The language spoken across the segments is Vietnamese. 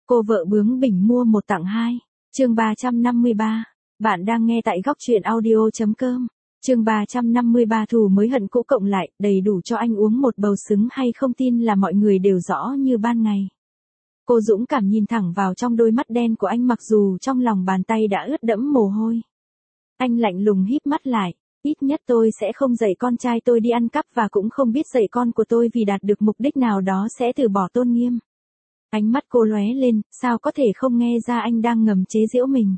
Cô vợ bướng bỉnh mua một tặng hai. Chương 353. Bạn đang nghe tại góc truyện audio.com. Chương 353 thù mới hận cũ cộng lại, đầy đủ cho anh uống một bầu xứng hay không tin là mọi người đều rõ như ban ngày. Cô dũng cảm nhìn thẳng vào trong đôi mắt đen của anh mặc dù trong lòng bàn tay đã ướt đẫm mồ hôi. Anh lạnh lùng híp mắt lại, ít nhất tôi sẽ không dạy con trai tôi đi ăn cắp và cũng không biết dạy con của tôi vì đạt được mục đích nào đó sẽ từ bỏ tôn nghiêm. Ánh mắt cô lóe lên, sao có thể không nghe ra anh đang ngầm chế giễu mình.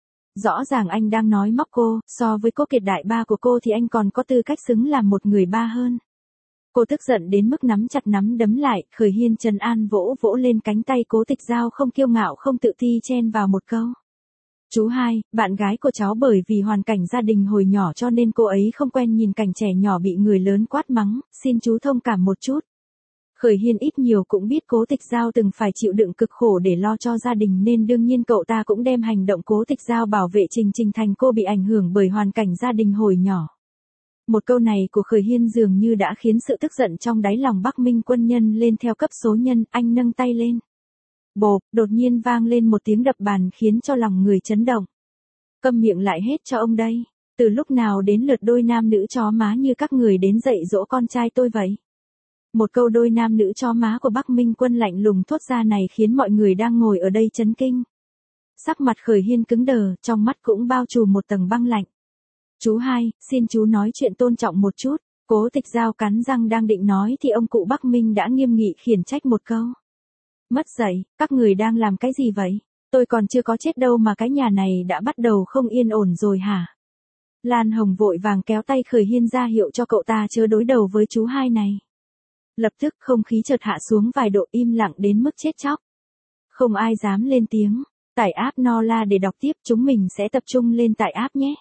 Rõ ràng anh đang nói móc cô, so với cô Kiệt đại ba của cô thì anh còn có tư cách xứng làm một người ba hơn. Cô tức giận đến mức nắm chặt nắm đấm lại, Khởi Hiên trấn an vỗ vỗ lên cánh tay Cố Tịch Giao không kiêu ngạo không tự ti chen vào một câu. Chú hai, bạn gái của cháu bởi vì hoàn cảnh gia đình hồi nhỏ cho nên cô ấy không quen nhìn cảnh trẻ nhỏ bị người lớn quát mắng, xin chú thông cảm một chút. Khởi Hiên ít nhiều cũng biết Cố Tịch Giao từng phải chịu đựng cực khổ để lo cho gia đình nên đương nhiên cậu ta cũng đem hành động Cố Tịch Giao bảo vệ Trình Trình thành cô bị ảnh hưởng bởi hoàn cảnh gia đình hồi nhỏ. Một câu này của Khởi Hiên dường như đã khiến sự tức giận trong đáy lòng Bắc Minh Quân nhân lên theo cấp số nhân, anh nâng tay lên. Bộp, đột nhiên vang lên một tiếng đập bàn khiến cho lòng người chấn động. Câm miệng lại hết cho ông đây, từ lúc nào đến lượt đôi nam nữ chó má như các người đến dạy dỗ con trai tôi vậy? Một câu đôi nam nữ chó má của Bắc Minh Quân lạnh lùng thốt ra này khiến mọi người đang ngồi ở đây chấn kinh. Sắc mặt Khởi Hiên cứng đờ, trong mắt cũng bao trùm một tầng băng lạnh. Chú hai, xin chú nói chuyện tôn trọng một chút. Cố Tịch Giao cắn răng đang định nói thì ông cụ Bắc Minh đã nghiêm nghị khiển trách một câu. Mất dạy, các người đang làm cái gì vậy? Tôi còn chưa có chết đâu mà cái nhà này đã bắt đầu không yên ổn rồi hả? Lan Hồng vội vàng kéo tay Khởi Hiên ra hiệu cho cậu ta chớ đối đầu với chú hai này. Lập tức không khí chợt hạ xuống vài độ, im lặng đến mức chết chóc. Không ai dám lên tiếng, tải app Nola để đọc tiếp, chúng mình sẽ tập trung lên tải app nhé.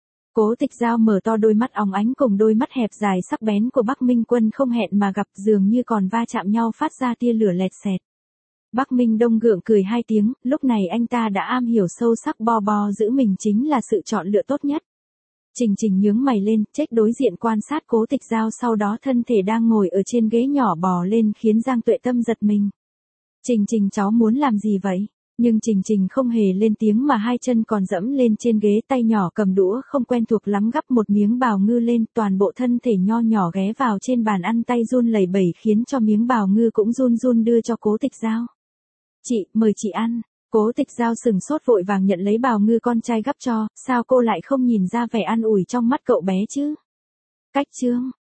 Cố Tịch Giao mở to đôi mắt óng ánh cùng đôi mắt hẹp dài sắc bén của Bắc Minh Quân không hẹn mà gặp, dường như còn va chạm nhau phát ra tia lửa lẹt xẹt. Bắc Minh Đông gượng cười hai tiếng, lúc này anh ta đã am hiểu sâu sắc Bo Bo giữ mình chính là sự chọn lựa tốt nhất. Trình Trình nhướng mày lên, check đối diện quan sát Cố Tịch Giao, sau đó thân thể đang ngồi ở trên ghế nhỏ bò lên khiến Giang Tuệ Tâm giật mình. Trình Trình, cháu muốn làm gì vậy? Nhưng Trình Trình không hề lên tiếng mà hai chân còn dẫm lên trên ghế, tay nhỏ cầm đũa không quen thuộc lắm gắp một miếng bào ngư lên, toàn bộ thân thể nho nhỏ ghé vào trên bàn ăn, tay run lẩy bẩy khiến cho miếng bào ngư cũng run run đưa cho Cố Tịch Giao. Chị, mời chị ăn. Cố Tịch Giao sừng sốt vội vàng nhận lấy bào ngư con trai gắp cho, sao cô lại không nhìn ra vẻ an ủi trong mắt cậu bé chứ? Cách chương.